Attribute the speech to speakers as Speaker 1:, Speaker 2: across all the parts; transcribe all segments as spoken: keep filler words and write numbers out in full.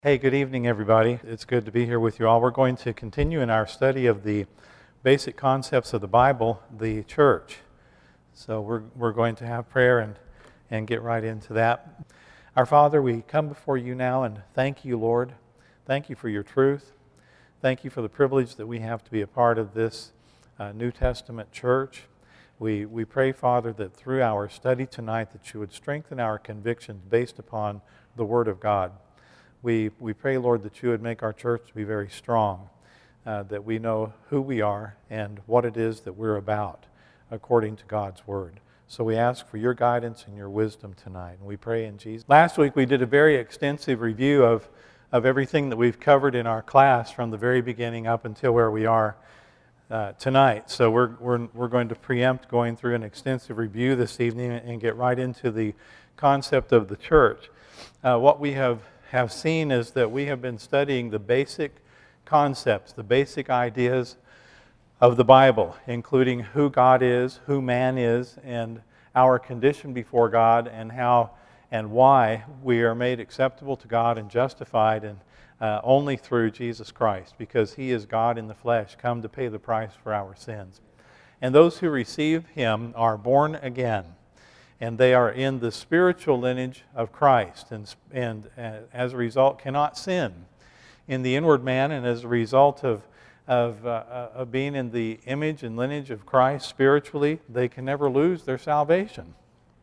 Speaker 1: Hey, good evening, everybody. It's good to be here with you all. We're going to continue in our study of the basic concepts of the Bible, the church. So we're we're going to have prayer and, and get right into that. Our Father, we come before you now and thank you, Lord. Thank you for your truth. Thank you for the privilege that we have to be a part of this uh, New Testament church. We, we pray, Father, that through our study tonight that you would strengthen our convictions based upon the Word of God. We we pray, Lord, that you would make our church to be very strong, uh, that we know who we are and what it is that we're about according to God's Word. So we ask for your guidance and your wisdom tonight, and we pray in Jesus. Last week we did a very extensive review of, of everything that we've covered in our class from the very beginning up until where we are uh, tonight. So we're, we're, we're going to preempt going through an extensive review this evening and get right into the concept of the church. Uh, what we have have seen is that we have been studying the basic concepts, the basic ideas of the Bible, including who God is, who man is, and our condition before God, and how and why we are made acceptable to God and justified and uh, only through Jesus Christ, because He is God in the flesh, come to pay the price for our sins. And those who receive Him are born again. And they are in the spiritual lineage of Christ, and, and uh, as a result cannot sin in the inward man, and as a result of, of, uh, of being in the image and lineage of Christ spiritually, they can never lose their salvation,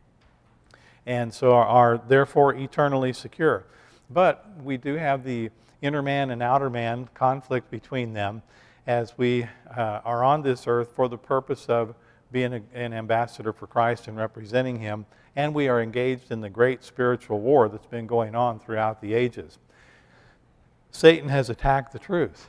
Speaker 1: and so are, are therefore eternally secure. But we do have the inner man and outer man conflict between them as we uh, are on this earth for the purpose of being a, an ambassador for Christ and representing Him, and we are engaged in the great spiritual war that's been going on throughout the ages. Satan has attacked the truth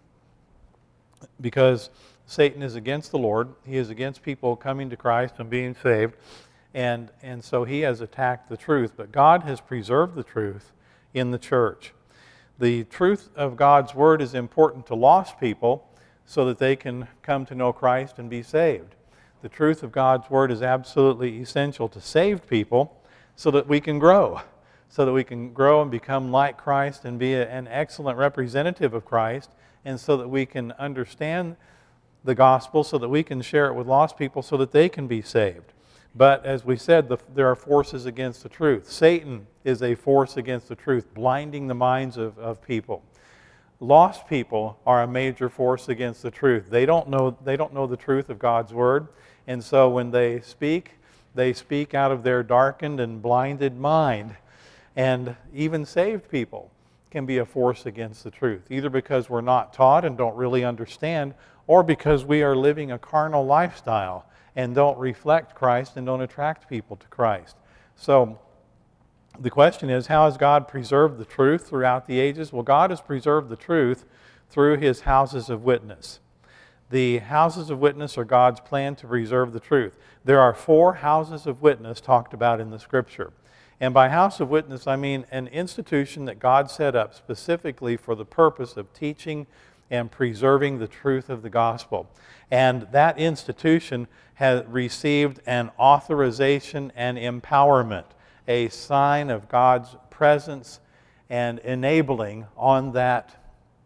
Speaker 1: because Satan is against the Lord. He is against people coming to Christ and being saved, and, and so he has attacked the truth. But God has preserved the truth in the church. The truth of God's Word is important to lost people so that they can come to know Christ and be saved. The truth of God's Word is absolutely essential to saved people so that we can grow, so that we can grow and become like Christ and be a, an excellent representative of Christ, and so that we can understand the gospel, so that we can share it with lost people so that they can be saved. But as we said, the, there are forces against the truth. Satan is a force against the truth, blinding the minds of, of people. Lost people are a major force against the truth. They don't know, they don't know the truth of God's Word. And so when they speak, they speak out of their darkened and blinded mind. And even saved people can be a force against the truth, either because we're not taught and don't really understand, or because we are living a carnal lifestyle and don't reflect Christ and don't attract people to Christ. So the question is, how has God preserved the truth throughout the ages? Well, God has preserved the truth through His houses of witness. The houses of witness are God's plan to preserve the truth. There are four houses of witness talked about in the Scripture. And by house of witness, I mean an institution that God set up specifically for the purpose of teaching and preserving the truth of the gospel. And that institution has received an authorization and empowerment, a sign of God's presence and enabling on that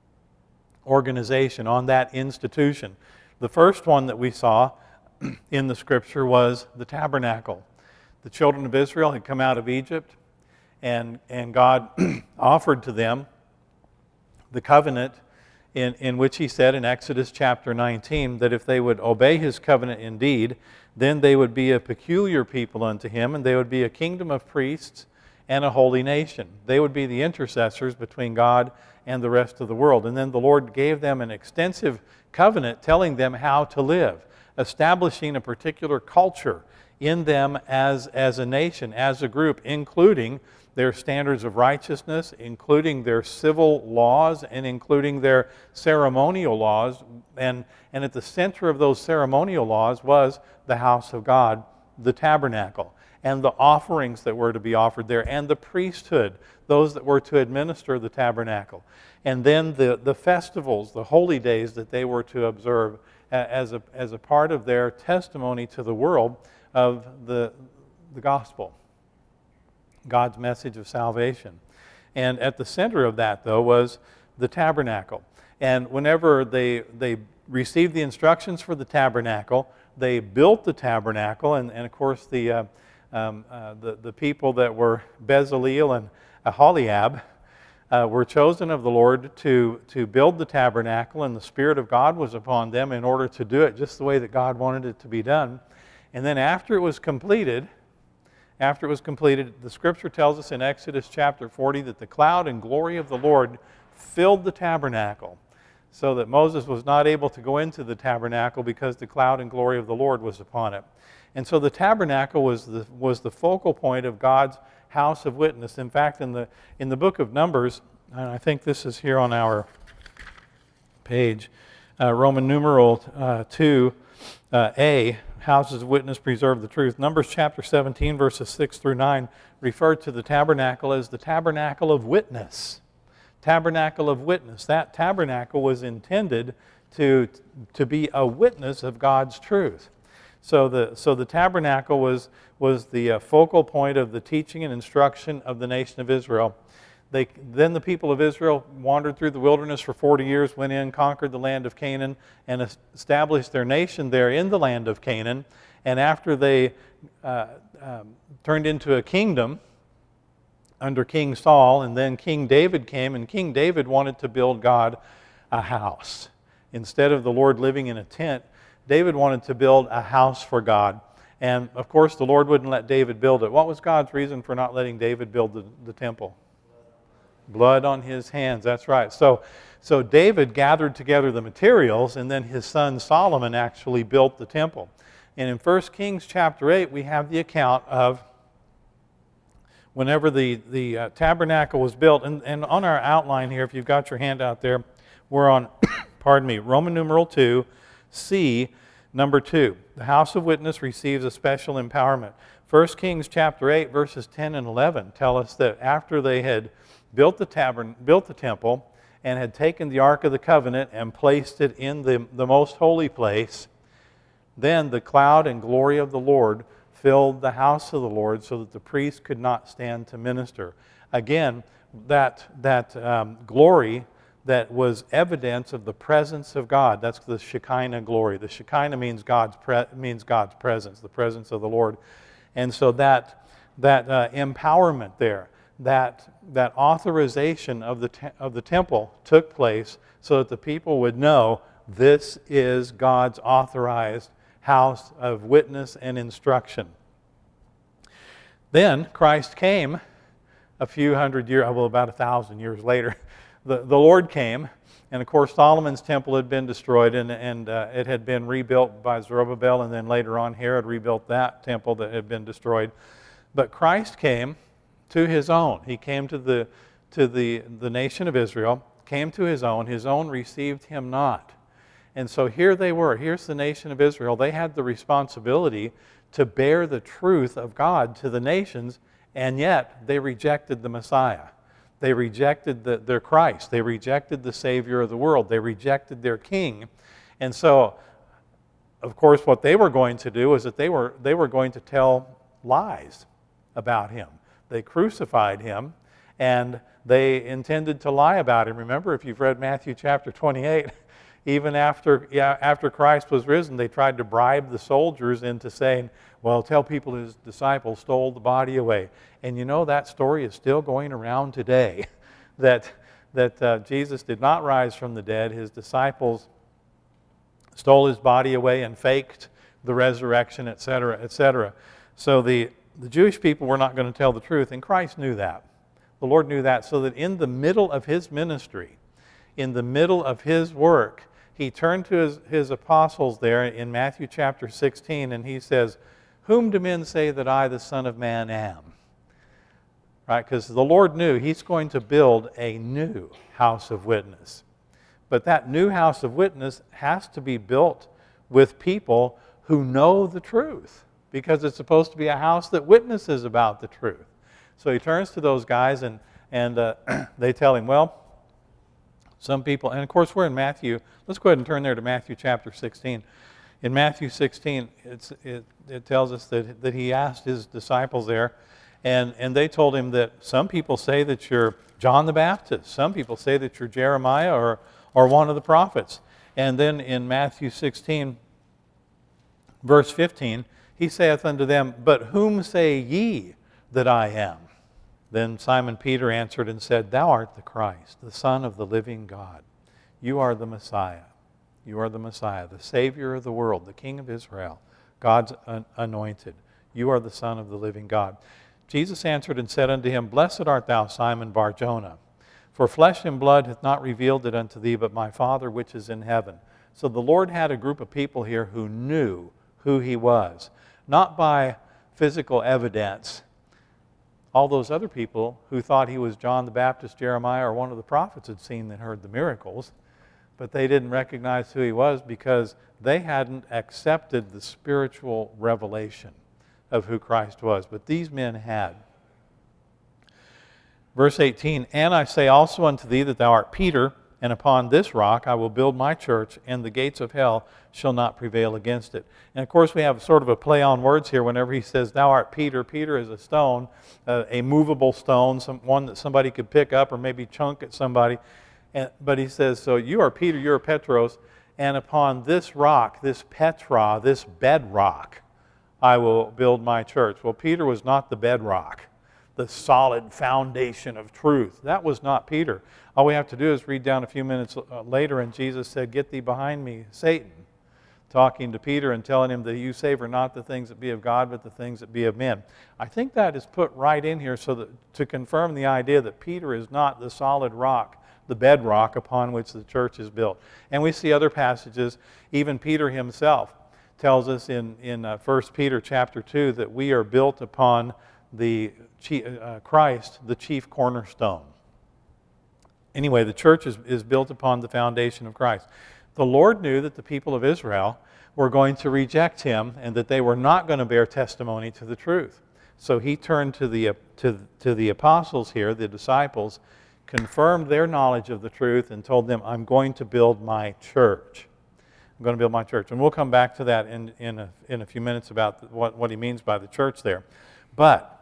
Speaker 1: organization, on that institution. The first one that we saw in the Scripture was the tabernacle. The children of Israel had come out of Egypt, and, and God offered to them the covenant in, in which He said in Exodus chapter nineteen that if they would obey His covenant indeed, then they would be a peculiar people unto Him, and they would be a kingdom of priests and a holy nation. They would be the intercessors between God and the rest of the world. And then the Lord gave them an extensive covenant telling them how to live, establishing a particular culture in them as, as a nation, as a group, including their standards of righteousness, including their civil laws, and including their ceremonial laws. And, and at the center of those ceremonial laws was the house of God, the tabernacle, and the offerings that were to be offered there, and the priesthood, those that were to administer the tabernacle. And then the, the festivals, the holy days that they were to observe as a, as a part of their testimony to the world of the, the gospel, God's message of salvation. And at the center of that, though, was the tabernacle. And whenever they they received the instructions for the tabernacle, they built the tabernacle, and, and of course the, uh, um, uh, the the people that were Bezaleel and Aholiab uh, were chosen of the Lord to, to build the tabernacle, and the Spirit of God was upon them in order to do it just the way that God wanted it to be done. And then after it was completed, after it was completed, the Scripture tells us in Exodus chapter forty that the cloud and glory of the Lord filled the tabernacle, so that Moses was not able to go into the tabernacle because the cloud and glory of the Lord was upon it. And so the tabernacle was the, was the focal point of God's house of witness. In fact, in the, in the book of Numbers, and I think this is here on our page, uh, Roman numeral uh, two, uh, A, houses of witness preserve the truth. Numbers chapter seventeen, verses six through nine, refer to the tabernacle as the tabernacle of witness. Tabernacle of witness. That tabernacle was intended to, to be a witness of God's truth. So the, so the tabernacle was, was the uh, focal point of the teaching and instruction of the nation of Israel. They, then the people of Israel wandered through the wilderness for forty years, went in, conquered the land of Canaan, and established their nation there in the land of Canaan. And after they uh, um, turned into a kingdom under King Saul, and then King David came, and King David wanted to build God a house. Instead of the Lord living in a tent, David wanted to build a house for God. And of course, the Lord wouldn't let David build it. What was God's reason for not letting David build the, the temple? Blood on his hands, that's right. So, so David gathered together the materials, and then his son Solomon actually built the temple. And in First Kings chapter eight, we have the account of whenever the, the uh, tabernacle was built. And, and on our outline here, if you've got your hand out there, we're on, pardon me, Roman numeral two, C, number two. The house of witness receives a special empowerment. First Kings chapter eight, verses ten and eleven tell us that after they had built the tabern, built the temple and had taken the Ark of the Covenant and placed it in the, the most holy place, then the cloud and glory of the Lord filled the house of the Lord so that the priest could not stand to minister. Again, that, that um, glory that was evidence of the presence of God. That's the Shekinah glory. The Shekinah means God's, pre- means God's presence, the presence of the Lord. And so that, that uh, empowerment there, that, that authorization of the, te- of the temple took place so that the people would know this is God's authorized house of witness and instruction. Then Christ came a few hundred years, well, about a thousand years later. The, the Lord came, and of course Solomon's temple had been destroyed, and, and uh, it had been rebuilt by Zerubbabel, and then later on Herod rebuilt that temple that had been destroyed. But Christ came to his own. He came to the, to the, the nation of Israel, came to his own. His own received him not. And so here they were. Here's the nation of Israel. They had the responsibility to bear the truth of God to the nations, and yet they rejected the Messiah. They rejected the, their Christ. They rejected the Savior of the world. They rejected their King. And so, of course, what they were going to do is that they were, they were going to tell lies about him. They crucified him, and they intended to lie about him. Remember, if you've read Matthew chapter twenty-eight, even after, yeah, after Christ was risen, they tried to bribe the soldiers into saying, well, tell people his disciples stole the body away. And you know that story is still going around today, that, that uh, Jesus did not rise from the dead. His disciples stole his body away and faked the resurrection, et cetera, et cetera. So the, the Jewish people were not going to tell the truth, and Christ knew that. The Lord knew that, so that in the middle of his ministry, in the middle of his work, he turned to his, his apostles there in Matthew chapter sixteen, and he says, whom do men say that I, the Son of Man, am? Right, because the Lord knew he's going to build a new house of witness. But that new house of witness has to be built with people who know the truth, because it's supposed to be a house that witnesses about the truth. So he turns to those guys, and, and uh, they tell him, well, some people, and of course we're in Matthew. Let's go ahead and turn there to Matthew chapter sixteen. In Matthew sixteen, it's, it, it tells us that, that he asked his disciples there, And, and they told him that some people say that you're John the Baptist. Some people say that you're Jeremiah or, or one of the prophets. And then in Matthew sixteen, verse fifteen, he saith unto them, But whom say ye that I am? Then Simon Peter answered and said, Thou art the Christ, the Son of the living God. You are the Messiah. You are the Messiah, the Savior of the world, the King of Israel, God's anointed. You are the Son of the living God. Jesus answered and said unto him, Blessed art thou, Simon Bar-Jonah, for flesh and blood hath not revealed it unto thee, but my Father which is in heaven. So the Lord had a group of people here who knew who he was, not by physical evidence. All those other people who thought he was John the Baptist, Jeremiah, or one of the prophets had seen and heard the miracles, but they didn't recognize who he was because they hadn't accepted the spiritual revelation of who Christ was. But these men had. Verse eighteen, And I say also unto thee that thou art Peter, and upon this rock I will build my church, and the gates of hell shall not prevail against it. And of course we have sort of a play on words here whenever he says, Thou art Peter. Peter is a stone, uh, a movable stone, some, one that somebody could pick up or maybe chunk at somebody. And, but he says, so you are Peter, you are Petros, and upon this rock, this Petra, this bedrock, I will build my church. Well, Peter was not the bedrock, the solid foundation of truth. That was not Peter. All we have to do is read down a few minutes later, and Jesus said, Get thee behind me, Satan, talking to Peter and telling him that you savor not the things that be of God, but the things that be of men. I think that is put right in here so that to confirm the idea that Peter is not the solid rock, the bedrock upon which the church is built. And we see other passages, even Peter himself tells us in, in uh, First Peter chapter two that we are built upon the chief, uh, Christ, the chief cornerstone. Anyway, the church is, is built upon the foundation of Christ. The Lord knew that the people of Israel were going to reject him and that they were not going to bear testimony to the truth. So he turned to the, to, to the apostles here, the disciples, confirmed their knowledge of the truth and told them, I'm going to build my church. I'm going to build my church. And we'll come back to that in, in, a, in a few minutes about what, what he means by the church there. But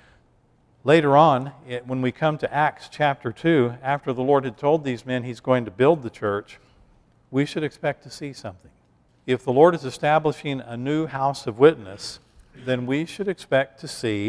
Speaker 1: later on, it, when we come to Acts chapter two, after the Lord had told these men he's going to build the church, we should expect to see something. If the Lord is establishing a new house of witness, then we should expect to see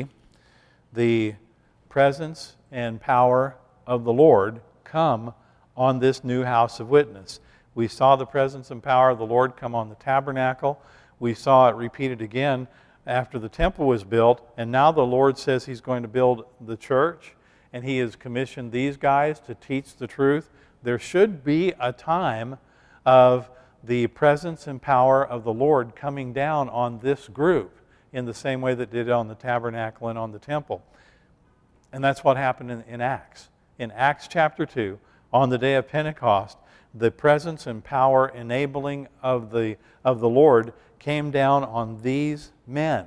Speaker 1: the presence and power of the Lord come on this new house of witness. We saw the presence and power of the Lord come on the tabernacle. We saw it repeated again after the temple was built. And now the Lord says he's going to build the church, and he has commissioned these guys to teach the truth. There should be a time of the presence and power of the Lord coming down on this group in the same way that it did on the tabernacle and on the temple. And that's what happened in, in Acts. In Acts chapter two, on the day of Pentecost, the presence and power enabling of the, of the Lord came down on these men.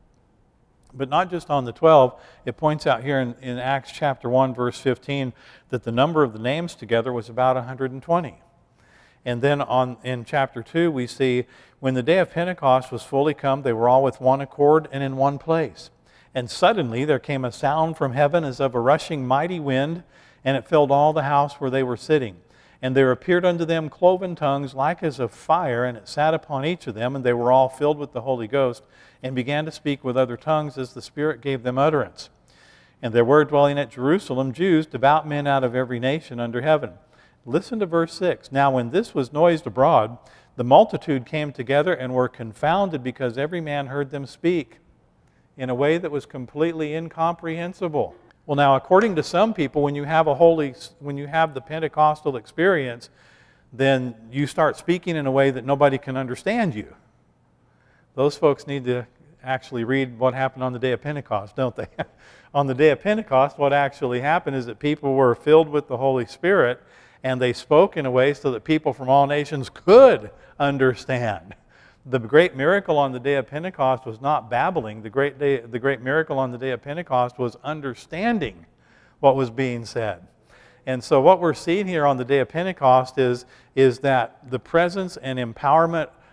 Speaker 1: But not just on the twelve. It points out here in, in Acts chapter one, verse fifteen, that the number of the names together was about one hundred twenty. And then on, in chapter two, we see when the day of Pentecost was fully come, they were all with one accord and in one place. And suddenly there came a sound from heaven as of a rushing mighty wind, and it filled all the house where they were sitting. And there appeared unto them cloven tongues like as of fire, and it sat upon each of them, and they were all filled with the Holy Ghost, and began to speak with other tongues as the Spirit gave them utterance. And there were dwelling at Jerusalem Jews, devout men out of every nation under heaven. Listen to verse six. Now when this was noised abroad, the multitude came together and were confounded, because every man heard them speak in a way that was completely incomprehensible. Well, now, according to some people, when you have a holy, when you have the Pentecostal experience, then you start speaking in a way that nobody can understand you. Those folks need to actually read what happened on the day of Pentecost, don't they? On the day of Pentecost, what actually happened is that people were filled with the Holy Spirit, and they spoke in a way so that people from all nations could understand. The great miracle on the day of Pentecost was not babbling. The great, day, the great miracle on the day of Pentecost was understanding what was being said. And so what we're seeing here on the day of Pentecost is, is that the presence and empowerment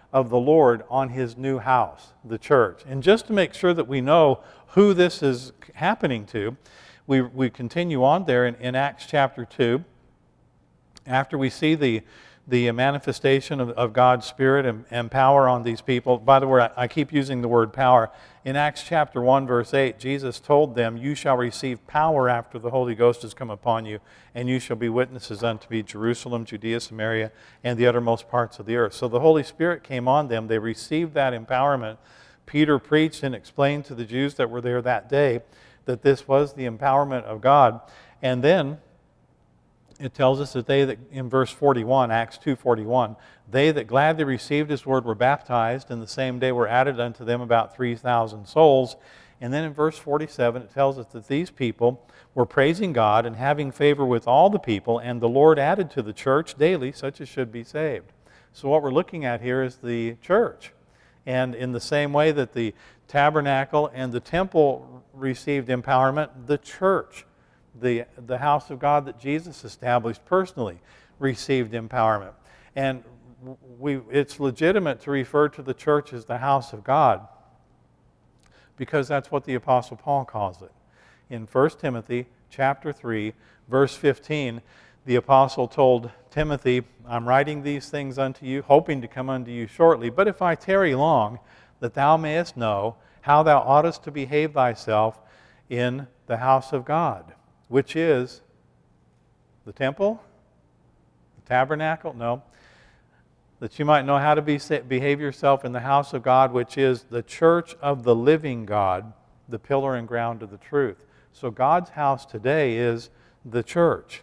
Speaker 1: of the Lord on his new house, the church. And just to make sure that we know who this is happening to, we, we continue on there in, in Acts chapter two. After we see the, the manifestation of, of God's Spirit and, and power on these people. By the way, I, I keep using the word power. In Acts chapter one, verse eight, Jesus told them, "You shall receive power after the Holy Ghost has come upon you, and you shall be witnesses unto me, Jerusalem, Judea, Samaria, and the uttermost parts of the earth." So the Holy Spirit came on them. They received that empowerment. Peter preached and explained to the Jews that were there that day that this was the empowerment of God. And then it tells us that they that, in verse forty-one, Acts two forty-one, they that gladly received his word were baptized, and the same day were added unto them about three thousand souls. And then in verse forty-seven, it tells us that these people were praising God and having favor with all the people, and the Lord added to the church daily such as should be saved. So what we're looking at here is the church. And in the same way that the tabernacle and the temple received empowerment, the church, the, the house of God that Jesus established personally, received empowerment. And we, it's legitimate to refer to the church as the house of God because that's what the Apostle Paul calls it. In First Timothy chapter three, verse fifteen, the apostle told Timothy, "I'm writing these things unto you, hoping to come unto you shortly. But if I tarry long, that thou mayest know how thou oughtest to behave thyself in the house of God," which is the temple, the tabernacle, no. That you might know how to be, behave yourself in the house of God, which is the church of the living God, the pillar and ground of the truth. So God's house today is the church.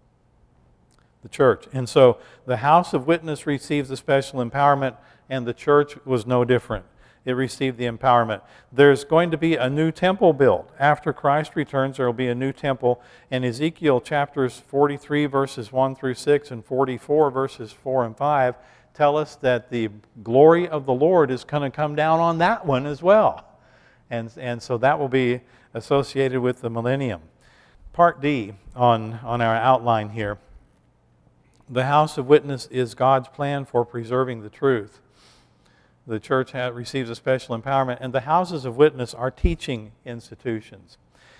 Speaker 1: The church. And so the house of witness receives a special empowerment, and the church was no different. It received the empowerment. There's going to be a new temple built. After Christ returns, there will be a new temple. And Ezekiel chapters forty-three, verses one through six, and forty-four, verses four and five, tell us that the glory of the Lord is going to come down on that one as well. And, and so that will be associated with the millennium. Part D on, on our outline here. The house of witness is God's plan for preserving the truth. The church has, receives a special empowerment, and the houses of witness are teaching institutions.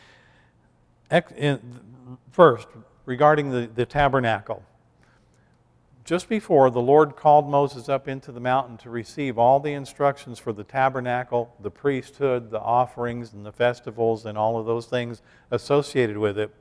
Speaker 1: First, regarding the, the tabernacle. Just before, the Lord called Moses up into the mountain to receive all the instructions for the tabernacle, the priesthood, the offerings, and the festivals, and all of those things associated with it.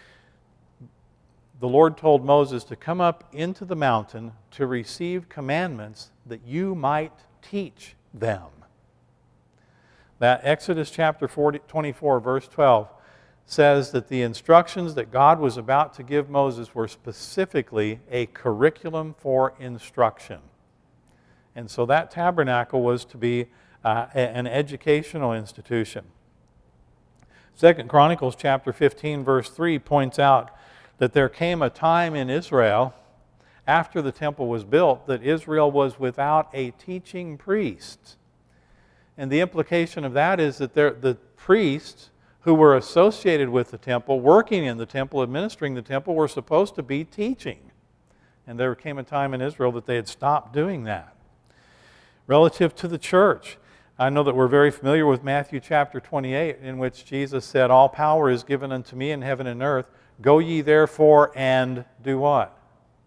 Speaker 1: The Lord told Moses to come up into the mountain to receive commandments that you might teach them. That Exodus chapter forty, twenty-four, verse twelve, says that the instructions that God was about to give Moses were specifically a curriculum for instruction. And so that tabernacle was to be uh, an educational institution. Second Chronicles chapter fifteen, verse three points out that there came a time in Israel after the temple was built that Israel was without a teaching priest. And the implication of that is that there, the priests who were associated with the temple, working in the temple, administering the temple, were supposed to be teaching. And there came a time in Israel that they had stopped doing that. Relative to the church, I know that we're very familiar with Matthew chapter twenty-eight, in which Jesus said, "All power is given unto me in heaven and earth. Go ye therefore and do what?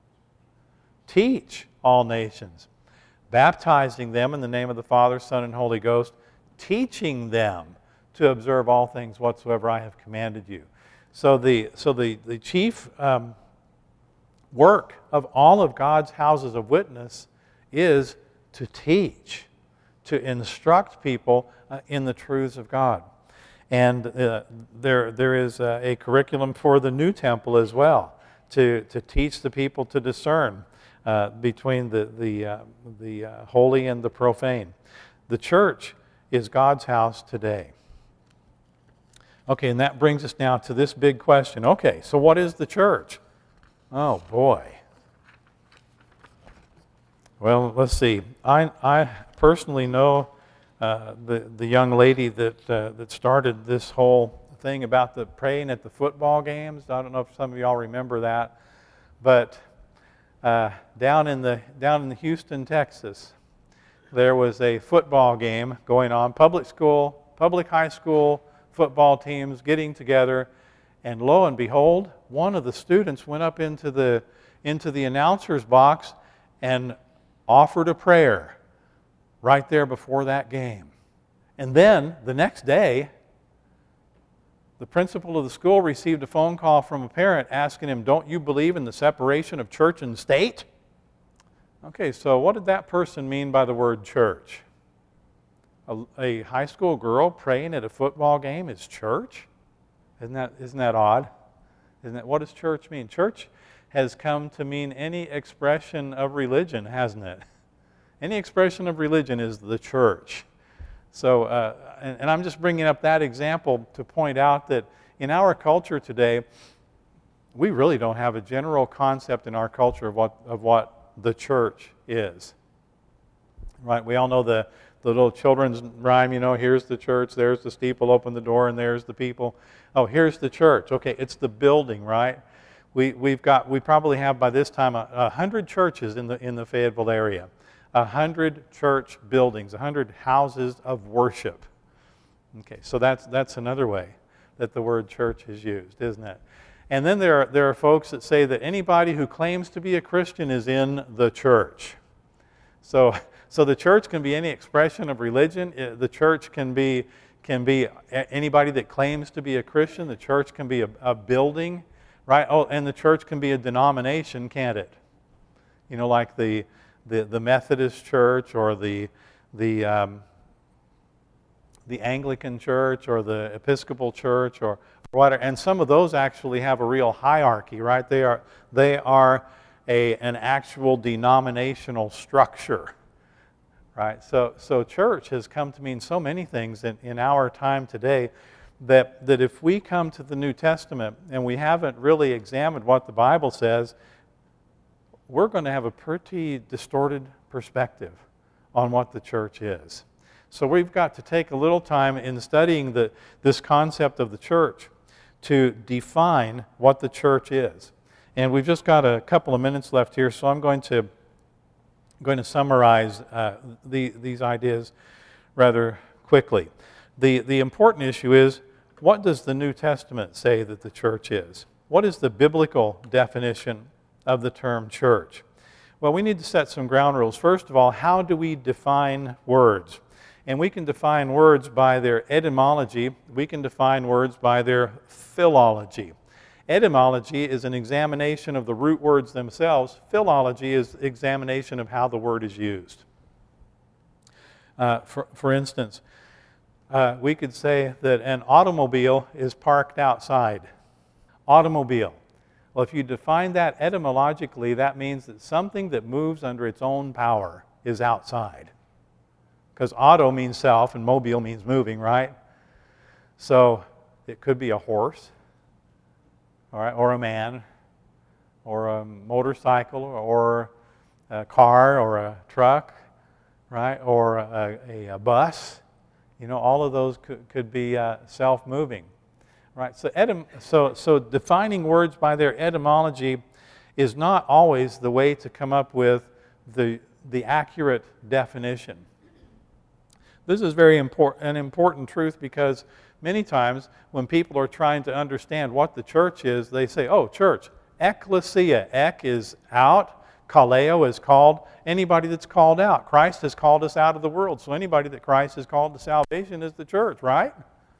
Speaker 1: Teach all nations, baptizing them in the name of the Father, Son, and Holy Ghost, teaching them to observe all things whatsoever I have commanded you." So the, so the, the chief um, work of all of God's houses of witness is to teach, to instruct people uh, in the truths of God. And uh, there, there is uh, a curriculum for the new temple as well, to, to teach the people to discern uh, between the, the, uh, the uh, holy and the profane. The church is God's house today. Okay, and that brings us now to this big question. Okay, so what is the church? Oh, boy. Well, let's see. I, I personally know uh, the, the young lady that, uh, that started this whole thing about the praying at the football games. I don't know if some of y'all remember that. But uh, down in the, down in the Houston, Texas, there was a football game going on, public school, public high school football teams getting together, and lo and behold, one of the students went up into the into the announcer's box and offered a prayer right there before that game. And then the next day, the principal of the school received a phone call from a parent asking him, "Don't you believe in the separation of church and state?" Okay, so what did that person mean by the word church? A, a high school girl praying at a football game is church? Isn't that, isn't that odd? Isn't that, what does church mean? Church has come to mean any expression of religion, hasn't it? Any expression of religion is the church. So, uh, and, and I'm just bringing up that example to point out that in our culture today, we really don't have a general concept in our culture of what of what the church is. Right? We all know the, the little children's rhyme, you know, here's the church, there's the steeple, open the door, and there's the people. Oh, here's the church. Okay, it's the building, right? We, we've got, we probably have by this time a, a hundred churches in the, in the Fayetteville area. A hundred church buildings, a hundred houses of worship. Okay, so that's, that's another way that the word church is used, isn't it? And then there are, there are folks that say that anybody who claims to be a Christian is in the church. So, so the church can be any expression of religion. The church can be, can be anybody that claims to be a Christian. The church can be a, a building, right? Oh, and the church can be a denomination, can't it? You know, like the the, the Methodist Church or the the um, the Anglican Church or the Episcopal Church or whatever. And some of those actually have a real hierarchy, right? They are they are a an actual denominational structure. Right? So, so church has come to mean so many things in, in our time today that, that if we come to the New Testament and we haven't really examined what the Bible says, we're going to have a pretty distorted perspective on what the church is. So we've got to take a little time in studying the, this concept of the church to define what the church is. And we've just got a couple of minutes left here, so I'm going to going to summarize uh, the, these ideas rather quickly. The, the important issue is, what does the New Testament say that the church is? What is the biblical definition of the term church? Well, we need to set some ground rules. First of all, how do we define words? And we can define words by their etymology. We can define words by their philology. Etymology is an examination of the root words themselves. Philology is examination of how the word is used. Uh, for, for instance, uh, we could say that an automobile is parked outside. Automobile. Well, if you define that etymologically, that means that something that moves under its own power is outside. Because auto means self and mobile means moving, right? So it could be a horse. All right, or a man, or a motorcycle, or a car, or a truck, right, or a, a, a bus. You know, all of those could, could be uh, self-moving, right? So, etym- so, so defining words by their etymology is not always the way to come up with the the accurate definition. This is very important, an important truth, because many times when people are trying to understand what the church is, they say, oh, church, ecclesia. Ek is out, kaleo is called. Anybody that's called out. Christ has called us out of the world, so anybody that Christ has called to salvation is the church, right?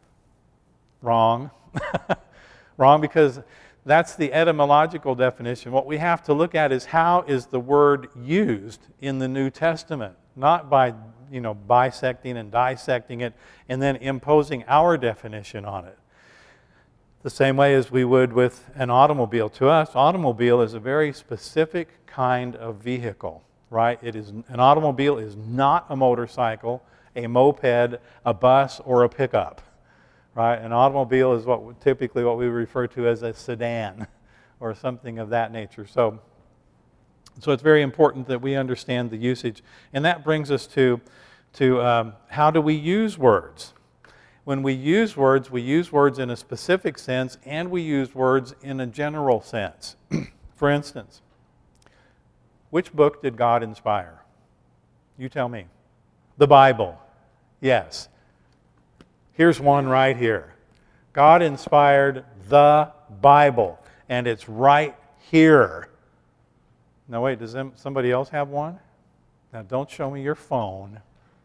Speaker 1: Wrong. Wrong, because that's the etymological definition. What we have to look at is how is the word used in the New Testament, not by you know, bisecting and dissecting it and then imposing our definition on it. The same way as we would with an automobile. To us, automobile is a very specific kind of vehicle, right? It is, an automobile is not a motorcycle, a moped, a bus, or a pickup, right? An automobile is what typically what we refer to as a sedan or something of that nature. So, so it's very important that we understand the usage. And that brings us to, to um, how do we use words? When we use words, we use words in a specific sense, and we use words in a general sense. For instance, which book did God inspire? You tell me. The Bible. Yes. Here's one right here. God inspired the Bible, and it's right here. Now wait, does somebody else have one? Now don't show me your phone.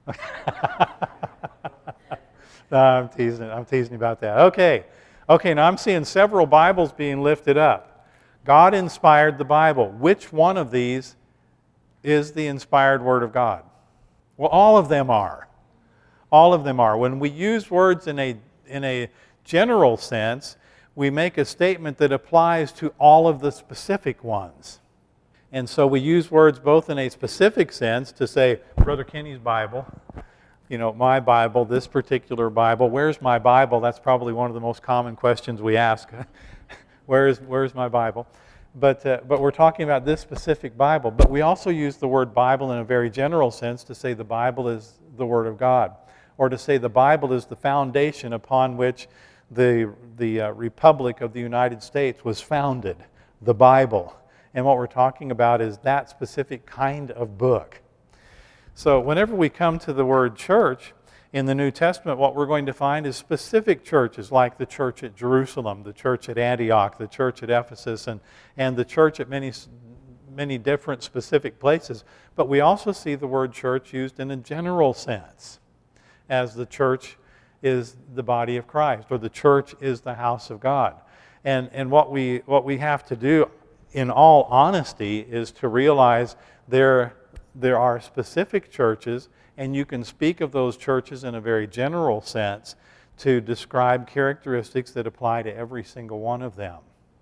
Speaker 1: No, I'm teasing. I'm teasing about that. Okay. Okay, now I'm seeing several Bibles being lifted up. God inspired the Bible. Which one of these is the inspired Word of God? Well, all of them are. All of them are. When we use words in a, in a general sense, we make a statement that applies to all of the specific ones. And so we use words both in a specific sense to say, Brother Kenny's Bible, you know, my Bible, this particular Bible. Where's my Bible? That's probably one of the most common questions we ask. Where is, where's my Bible? But, uh, but we're talking about this specific Bible. But we also use the word Bible in a very general sense to say the Bible is the Word of God, or to say the Bible is the foundation upon which the, the uh, Republic of the United States was founded, the Bible. And what we're talking about is that specific kind of book. So whenever we come to the word church in the New Testament, what we're going to find is specific churches like the church at Jerusalem, the church at Antioch, the church at Ephesus, and, and the church at many, many different specific places. But we also see the word church used in a general sense, as the church is the body of Christ, or the church is the house of God. And, and what we, what we have to do, in all honesty, is to realize there There are specific churches, and you can speak of those churches in a very general sense to describe characteristics that apply to every single one of them.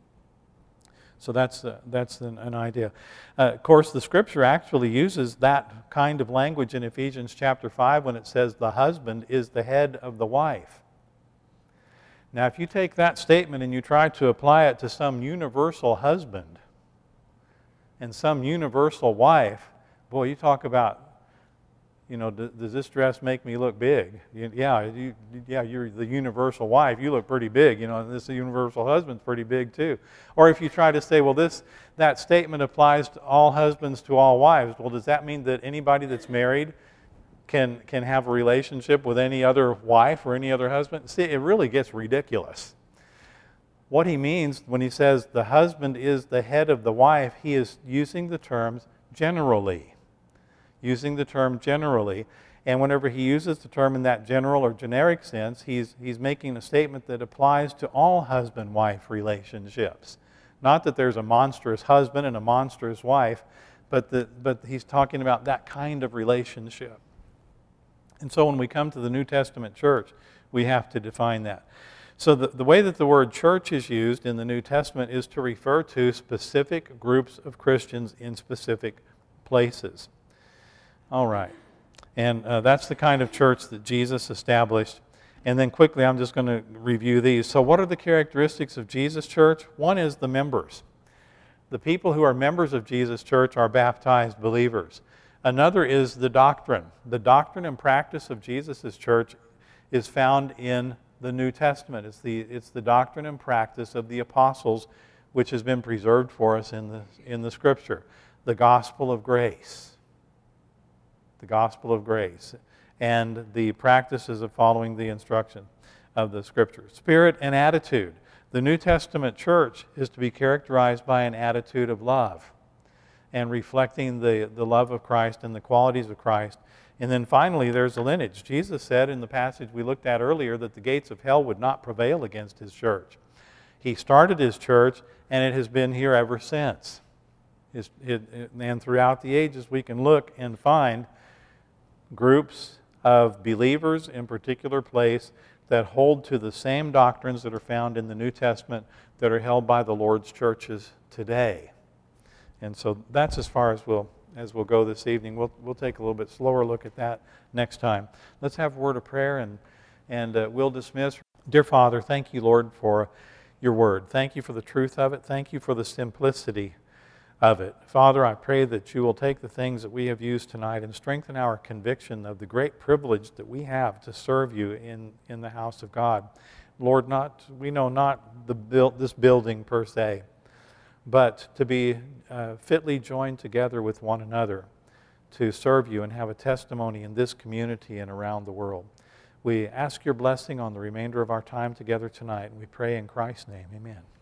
Speaker 1: So that's, uh, that's an, an idea. Uh, of course, the Scripture actually uses that kind of language in Ephesians chapter five when it says the husband is the head of the wife. Now, if you take that statement and you try to apply it to some universal husband and some universal wife, boy, you talk about, you know, does, does this dress make me look big? You, yeah, you, yeah, you're the universal wife. You look pretty big. You know, and this universal husband's pretty big too. Or if you try to say, well, this that statement applies to all husbands to all wives. Well, does that mean that anybody that's married can can have a relationship with any other wife or any other husband? See, it really gets ridiculous. What he means when he says the husband is the head of the wife, he is using the terms generally. Using the term generally. And whenever he uses the term in that general or generic sense, he's, he's making a statement that applies to all husband-wife relationships. Not that there's a monstrous husband and a monstrous wife, but, that, but he's talking about that kind of relationship. And so when we come to the New Testament church, we have to define that. So the, the way that the word church is used in the New Testament is to refer to specific groups of Christians in specific places. All right. And uh, that's the kind of church that Jesus established. And then quickly, I'm just going to review these. So what are the characteristics of Jesus' church? One is the members. The people who are members of Jesus' church are baptized believers. Another is the doctrine. The doctrine and practice of Jesus' church is found in the New Testament. It's the, it's the doctrine and practice of the apostles, which has been preserved for us in the, in the Scripture. The gospel of grace. The gospel of grace, and the practices of following the instruction of the Scripture. Spirit and attitude. The New Testament church is to be characterized by an attitude of love and reflecting the, the love of Christ and the qualities of Christ. And then finally, there's the lineage. Jesus said in the passage we looked at earlier that the gates of hell would not prevail against His church. He started His church, and it has been here ever since. It, it, and throughout the ages, we can look and find groups of believers in particular place that hold to the same doctrines that are found in the New Testament that are held by the Lord's churches today. And so that's as far as we'll as we'll go this evening. We'll we'll take a little bit slower look at that next time. Let's have a word of prayer and and uh, we'll dismiss. Dear Father, thank you, Lord, for your word. Thank you for the truth of it. Thank you for the simplicity of it. Father, I pray that you will take the things that we have used tonight and strengthen our conviction of the great privilege that we have to serve you in, in the house of God. Lord, not we know not the build, this building per se, but to be uh, fitly joined together with one another to serve you and have a testimony in this community and around the world. We ask your blessing on the remainder of our time together tonight, and we pray in Christ's name. Amen.